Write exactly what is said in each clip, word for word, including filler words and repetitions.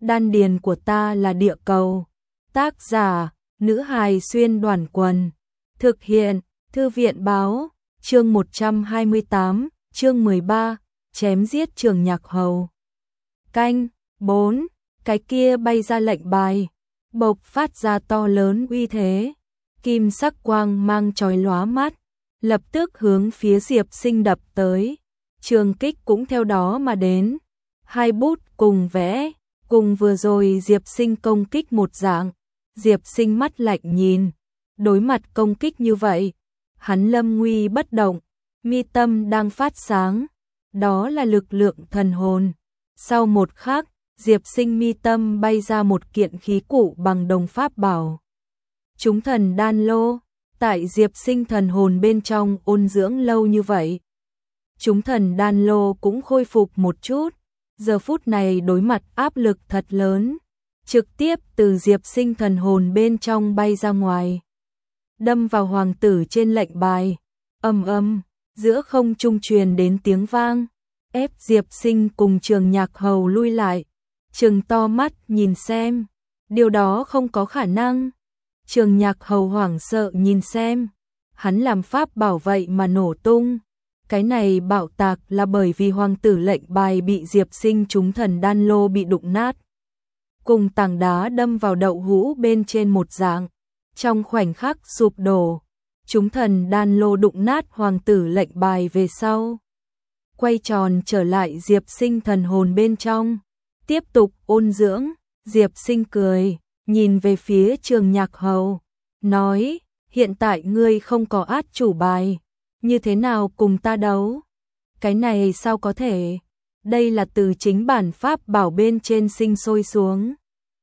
đan điền của ta là địa cầu. Tác giả, nữ hài xuyên đoàn quần. Thực hiện, thư viện báo, chương một trăm hai mươi tám, chương mười ba, chém giết Trường Nhạc Hầu. Canh, bốn, cái kia bay ra lệnh bài, bộc phát ra to lớn uy thế, kim sắc quang mang chói lóa mắt, lập tức hướng phía Diệp Sinh đập tới. Trường kích cũng theo đó mà đến, hai bút cùng vẽ, cùng vừa rồi Diệp Sinh công kích một dạng. Diệp Sinh mắt lạnh nhìn, đối mặt công kích như vậy, hắn lâm nguy bất động, mi tâm đang phát sáng, đó là lực lượng thần hồn. Sau một khắc, Diệp Sinh mi tâm bay ra một kiện khí cụ bằng đồng pháp bảo. Chúng thần đan lô, tại Diệp Sinh thần hồn bên trong ôn dưỡng lâu như vậy. Chúng thần đan lô cũng khôi phục một chút, giờ phút này đối mặt áp lực thật lớn, trực tiếp từ Diệp Sinh thần hồn bên trong bay ra ngoài, đâm vào hoàng tử trên lệnh bài. Ầm ầm, giữa không trung truyền đến tiếng vang, ép Diệp Sinh cùng Trường Nhạc Hầu lui lại, trừng to mắt nhìn xem, điều đó không có khả năng. Trường Nhạc Hầu hoảng sợ nhìn xem, hắn làm pháp bảo vậy mà nổ tung. Cái này bạo tạc là bởi vì hoàng tử lệnh bài bị Diệp Sinh chúng thần đan lô bị đụng nát, cùng tảng đá đâm vào đậu hũ bên trên một dạng, trong khoảnh khắc sụp đổ. Chúng thần đan lô đụng nát hoàng tử lệnh bài về sau, quay tròn trở lại Diệp Sinh thần hồn bên trong, tiếp tục ôn dưỡng. Diệp Sinh cười, nhìn về phía Trường Nhạc Hầu, nói, hiện tại ngươi không có át chủ bài, như thế nào cùng ta đấu? Cái này sao có thể? Đây là từ chính bản pháp bảo bên trên sinh sôi xuống.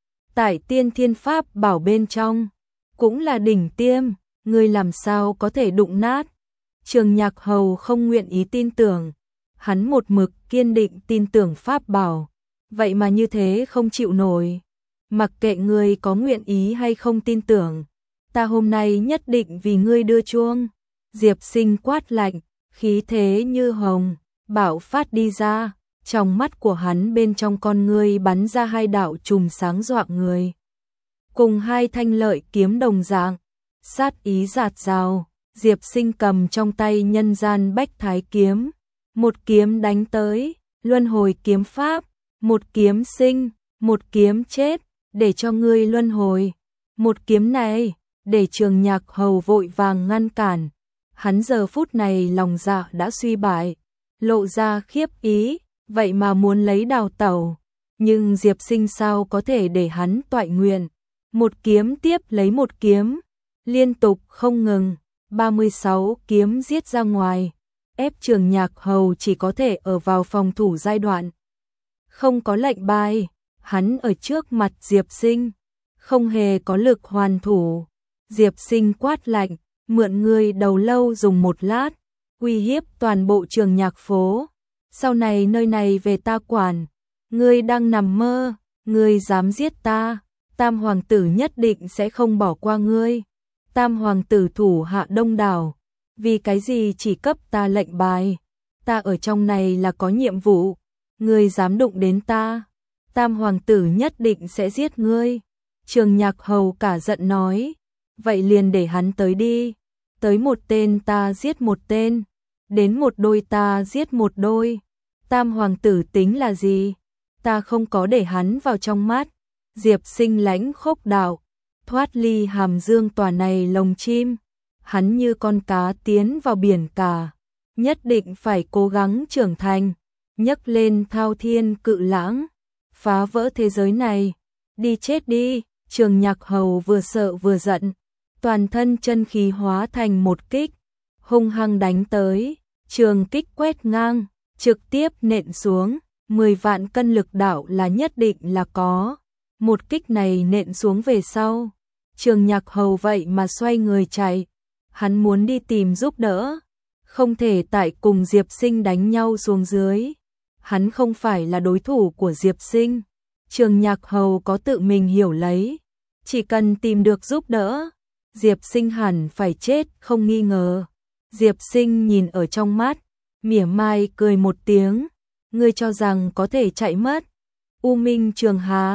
Tại tiên thiên pháp bảo bên trong, cũng là đỉnh tiêm, ngươi làm sao có thể đụng nát? Trường Nhạc Hầu không nguyện ý tin tưởng, hắn một mực kiên định tin tưởng pháp bảo, vậy mà như thế không chịu nổi. Mặc kệ ngươi có nguyện ý hay không tin tưởng, ta hôm nay nhất định vì ngươi đưa chuông. Diệp Sinh quát lạnh, khí thế như hồng, bạo phát đi ra, trong mắt của hắn bên trong con ngươi bắn ra hai đạo chùm sáng dọa người. Cùng hai thanh lợi kiếm đồng dạng, sát ý rạt rào, Diệp Sinh cầm trong tay nhân gian bách thái kiếm, một kiếm đánh tới, luân hồi kiếm pháp, một kiếm sinh, một kiếm chết, để cho ngươi luân hồi. Một kiếm này, để Trường Nhạc Hầu vội vàng ngăn cản. Hắn giờ phút này lòng dạ đã suy bại, lộ ra khiếp ý, vậy mà muốn lấy đào tẩu. Nhưng Diệp Sinh sao có thể để hắn toại nguyện. Một kiếm tiếp lấy một kiếm, liên tục không ngừng, ba mươi sáu kiếm giết ra ngoài, ép Trường Nhạc Hầu chỉ có thể ở vào phòng thủ giai đoạn. Không có lệnh bài, hắn ở trước mặt Diệp Sinh, không hề có lực hoàn thủ. Diệp Sinh quát lạnh, mượn ngươi đầu lâu dùng một lát, uy hiếp toàn bộ Trường Nhạc phố. Sau này nơi này về ta quản, ngươi đang nằm mơ, ngươi dám giết ta, Tam Hoàng tử nhất định sẽ không bỏ qua ngươi. Tam Hoàng tử thủ hạ đông đảo, vì cái gì chỉ cấp ta lệnh bài? Ta ở trong này là có nhiệm vụ, ngươi dám đụng đến ta, Tam Hoàng tử nhất định sẽ giết ngươi. Trường Nhạc Hầu cả giận nói, vậy liền để hắn tới đi, tới một tên ta giết một tên, đến một đôi ta giết một đôi. Tam Hoàng tử tính là gì? Ta không có để hắn vào trong mắt. Diệp Sinh lãnh khốc đạo, thoát ly hàm dương tòa này lồng chim, hắn như con cá tiến vào biển cả, nhất định phải cố gắng trưởng thành, nhấc lên thao thiên cự lãng, phá vỡ thế giới này. Đi chết đi. Trường Nhạc Hầu vừa sợ vừa giận, toàn thân chân khí hóa thành một kích, hung hăng đánh tới, trường kích quét ngang, trực tiếp nện xuống, mười vạn cân lực đạo là nhất định là có. Một kích này nện xuống về sau, Trường Nhạc Hầu vậy mà xoay người chạy, hắn muốn đi tìm giúp đỡ, không thể tại cùng Diệp Sinh đánh nhau xuống dưới, hắn không phải là đối thủ của Diệp Sinh. Trường Nhạc Hầu có tự mình hiểu lấy, chỉ cần tìm được giúp đỡ, Diệp Sinh hẳn phải chết không nghi ngờ. Diệp Sinh nhìn ở trong mắt, mỉa mai cười một tiếng, ngươi cho rằng có thể chạy mất? U Minh Trường Hà,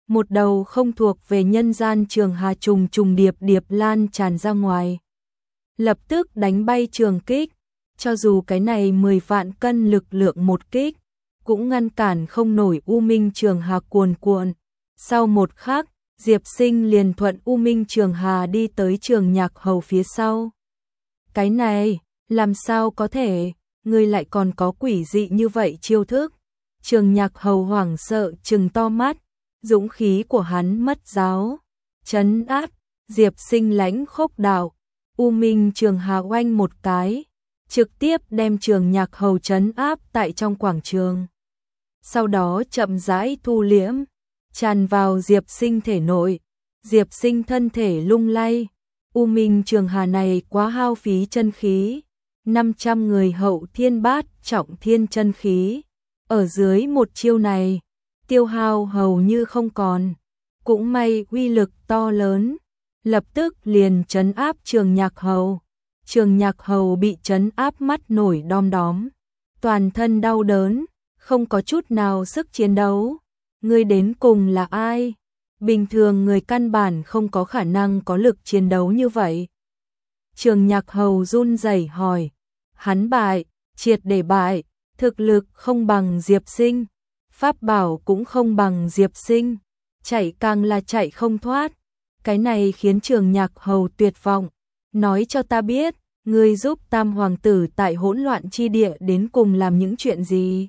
một đầu không thuộc về nhân gian Trường Hà trùng trùng điệp điệp lan tràn ra ngoài. Lập tức đánh bay trường kích, cho dù cái này mười vạn cân lực lượng một kích, cũng ngăn cản không nổi U Minh Trường Hà cuồn cuộn. Sau một khắc, Diệp Sinh liền thuận U Minh Trường Hà đi tới Trường Nhạc Hầu phía sau. Cái này, làm sao có thể, ngươi lại còn có quỷ dị như vậy chiêu thức? Trường Nhạc Hầu hoảng sợ trừng to mắt, dũng khí của hắn mất giáo. Trấn áp, Diệp Sinh lãnh khốc đạo, U Minh Trường Hà oanh một cái, trực tiếp đem Trường Nhạc Hầu trấn áp tại trong quảng trường. Sau đó chậm rãi thu liễm, tràn vào Diệp Sinh thể nội. Diệp Sinh thân thể lung lay, U Minh Trường Hà này quá hao phí chân khí, năm trăm người hậu thiên bát trọng thiên chân khí. Ở dưới một chiêu này, tiêu hao hầu như không còn. Cũng may uy lực to lớn, lập tức liền trấn áp Trường Nhạc Hầu. Trường Nhạc Hầu bị trấn áp mắt nổi đom đóm, toàn thân đau đớn, không có chút nào sức chiến đấu. Ngươi đến cùng là ai? Bình thường người căn bản không có khả năng có lực chiến đấu như vậy. Trường Nhạc Hầu run rẩy hỏi, hắn bại, triệt để bại, thực lực không bằng Diệp Sinh, pháp bảo cũng không bằng Diệp Sinh, chạy càng là chạy không thoát. Cái này khiến Trường Nhạc Hầu tuyệt vọng, nói cho ta biết, ngươi giúp Tam Hoàng tử tại hỗn loạn chi địa đến cùng làm những chuyện gì?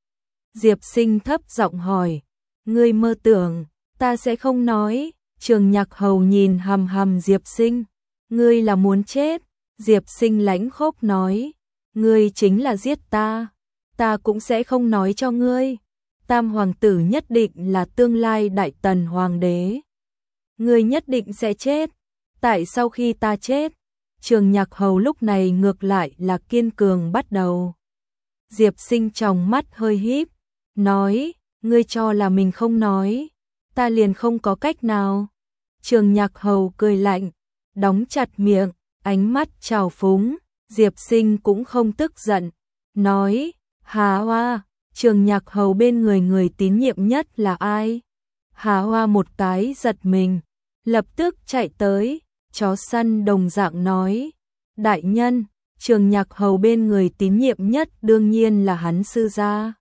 Diệp Sinh thấp giọng hỏi, ngươi mơ tưởng, ta sẽ không nói. Trường Nhạc Hầu nhìn hằm hằm Diệp Sinh, ngươi là muốn chết. Diệp Sinh lãnh khốc nói, ngươi chính là giết ta, ta cũng sẽ không nói cho ngươi. Tam Hoàng tử nhất định là tương lai Đại Tần Hoàng đế, ngươi nhất định sẽ chết. Tại sau khi ta chết, Trường Nhạc Hầu lúc này ngược lại là kiên cường bắt đầu. Diệp Sinh trong mắt hơi híp, nói, ngươi cho là mình không nói, ta liền không có cách nào. Trường Nhạc Hầu cười lạnh, đóng chặt miệng, ánh mắt trào phúng. Diệp Sinh cũng không tức giận, nói, Hà Hoa, Trường Nhạc Hầu bên người người tín nhiệm nhất là ai? Hà Hoa một cái giật mình, lập tức chạy tới, chó săn đồng dạng nói, đại nhân, Trường Nhạc Hầu bên người tín nhiệm nhất đương nhiên là hắn sư gia.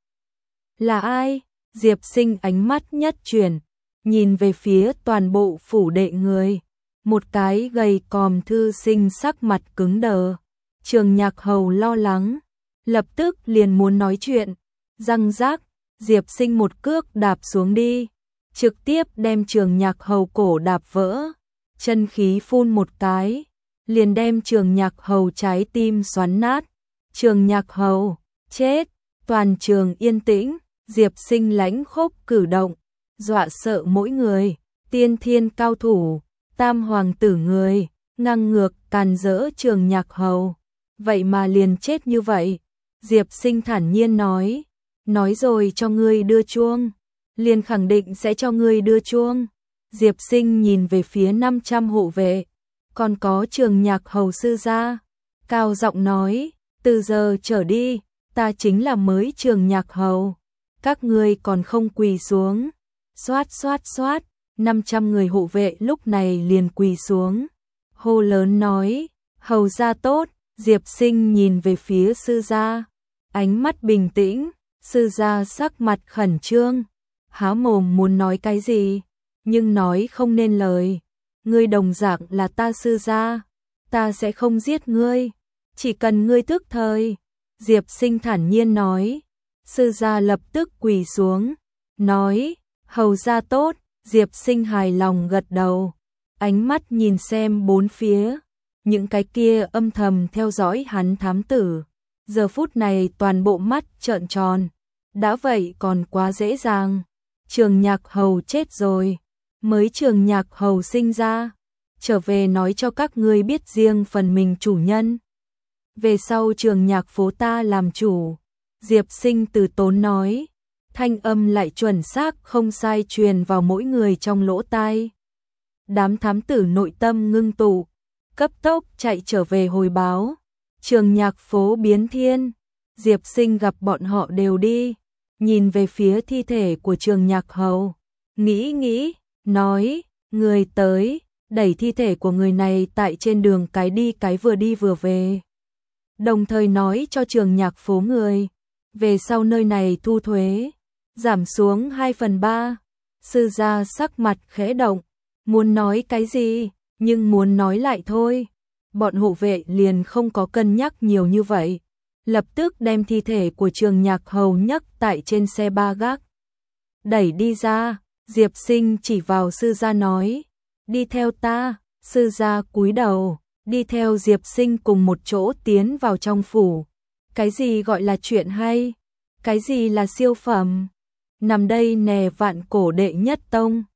Là ai? Diệp Sinh ánh mắt nhất chuyển, nhìn về phía toàn bộ phủ đệ người. Một cái gầy còm thư sinh sắc mặt cứng đờ. Trường Nhạc Hầu lo lắng, lập tức liền muốn nói chuyện. Răng rác, Diệp Sinh một cước đạp xuống đi, trực tiếp đem Trường Nhạc Hầu cổ đạp vỡ. Chân khí phun một cái, liền đem Trường Nhạc Hầu trái tim xoắn nát. Trường Nhạc Hầu, chết. Toàn trường yên tĩnh. Diệp Sinh lãnh khốc cử động, dọa sợ mỗi người. Tiên thiên cao thủ, Tam Hoàng tử người, ngang ngược càn rỡ Trường Nhạc Hầu, vậy mà liền chết như vậy. Diệp Sinh thản nhiên nói, nói rồi cho ngươi đưa chuông, liền khẳng định sẽ cho ngươi đưa chuông. Diệp Sinh nhìn về phía năm trăm hộ vệ, còn có Trường Nhạc Hầu sư gia, cao giọng nói, từ giờ trở đi, ta chính là mới Trường Nhạc Hầu, các ngươi còn không quỳ xuống. Xoát xoát xoát, năm trăm người hộ vệ lúc này liền quỳ xuống, hô lớn nói, hầu gia tốt. Diệp Sinh nhìn về phía sư gia, ánh mắt bình tĩnh. Sư gia sắc mặt khẩn trương, há mồm muốn nói cái gì, nhưng nói không nên lời. Ngươi đồng dạng là ta sư gia, ta sẽ không giết ngươi, chỉ cần ngươi thức thời. Diệp Sinh thản nhiên nói. Sư gia lập tức quỳ xuống, nói, hầu gia tốt. Diệp Sinh hài lòng gật đầu, ánh mắt nhìn xem bốn phía, những cái kia âm thầm theo dõi hắn thám tử, giờ phút này toàn bộ mắt trợn tròn. Đã vậy còn quá dễ dàng, Trường Nhạc Hầu chết rồi, mới Trường Nhạc Hầu sinh ra, trở về nói cho các ngươi biết riêng phần mình chủ nhân. Về sau Trường Nhạc phố ta làm chủ. Diệp Sinh từ tốn nói, thanh âm lại chuẩn xác không sai truyền vào mỗi người trong lỗ tai. Đám thám tử nội tâm ngưng tụ, cấp tốc chạy trở về hồi báo, Trường Nhạc phố biến thiên. Diệp Sinh gặp bọn họ đều đi, nhìn về phía thi thể của Trường Nhạc Hầu, nghĩ nghĩ, nói, người tới, đẩy thi thể của người này tại trên đường cái đi cái vừa đi vừa về. Đồng thời nói cho Trường Nhạc phố người, về sau nơi này thu thuế, giảm xuống hai phần ba. Sư gia sắc mặt khẽ động, muốn nói cái gì, nhưng muốn nói lại thôi. Bọn hộ vệ liền không có cân nhắc nhiều như vậy, lập tức đem thi thể của Trường Nhạc Hầu nhấc tại trên xe ba gác, đẩy đi ra. Diệp Sinh chỉ vào sư gia nói, đi theo ta. Sư gia cúi đầu, đi theo Diệp Sinh cùng một chỗ tiến vào trong phủ. Cái gì gọi là chuyện hay? Cái gì là siêu phẩm? Nằm đây nè, vạn cổ đệ nhất tông.